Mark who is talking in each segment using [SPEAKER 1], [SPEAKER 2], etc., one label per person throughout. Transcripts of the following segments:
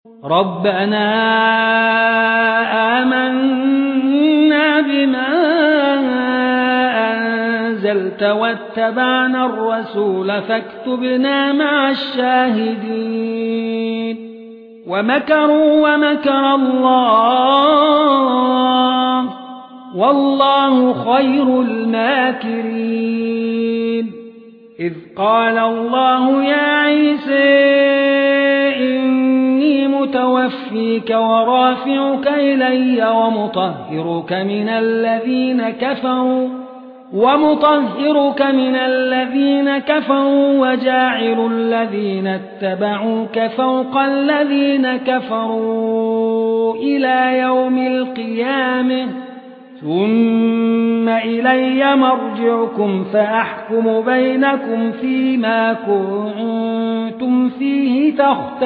[SPEAKER 1] ربنا آمنا بما أنزلت واتبعنا الرسول فاكتبنا مع الشاهدين ومكروا ومكر الله والله خير الماكرين إذ قال الله يا عيسى إني متوفيك ورافعك إلي ومطهرك من الذين كفروا وجاعل الذين اتبعوك فوق الذين كفروا إلى يوم القيامة ثم إلي مرجعكم فأحكم بينكم فيما كنتم فيه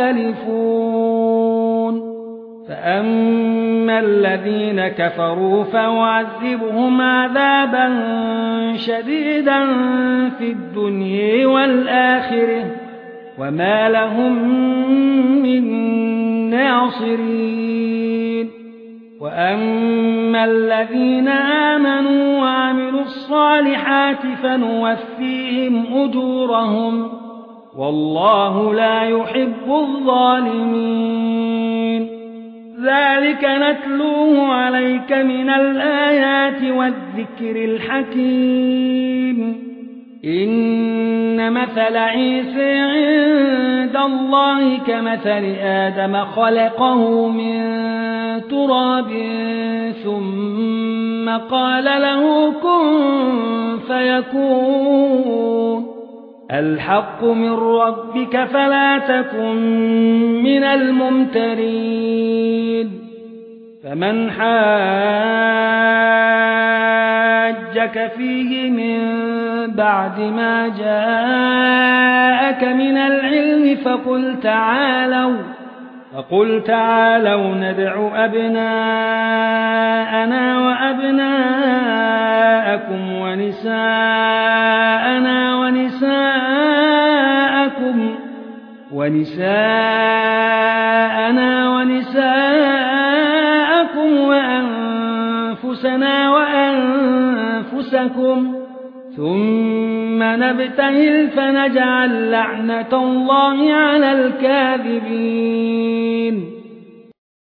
[SPEAKER 1] تختلفون فأما الذين كفروا فأعذبهم عذابا شديدا في الدنيا والآخرة وما لهم من ناصرين وأما الذين آمنوا وعملوا الصالحات فنوفيهم أجورهم والله لا يحب الظالمين ذلك نتلوه عليك من الآيات والذكر الحكيم إن مثل عيسى عند الله كمثل آدم خلقه من تراب ثم قال له كن فيكون الحق من ربك فلا تكن من الممترين فمن حاجك فيه من بعد ما جاءك من العلم فقل تعالوا ندع أبناءنا وأبناءكم ونساءنا ونساءكم وأنفسنا وأنفسكم ثم نبتهل فنجعل لعنة الله على الكاذبين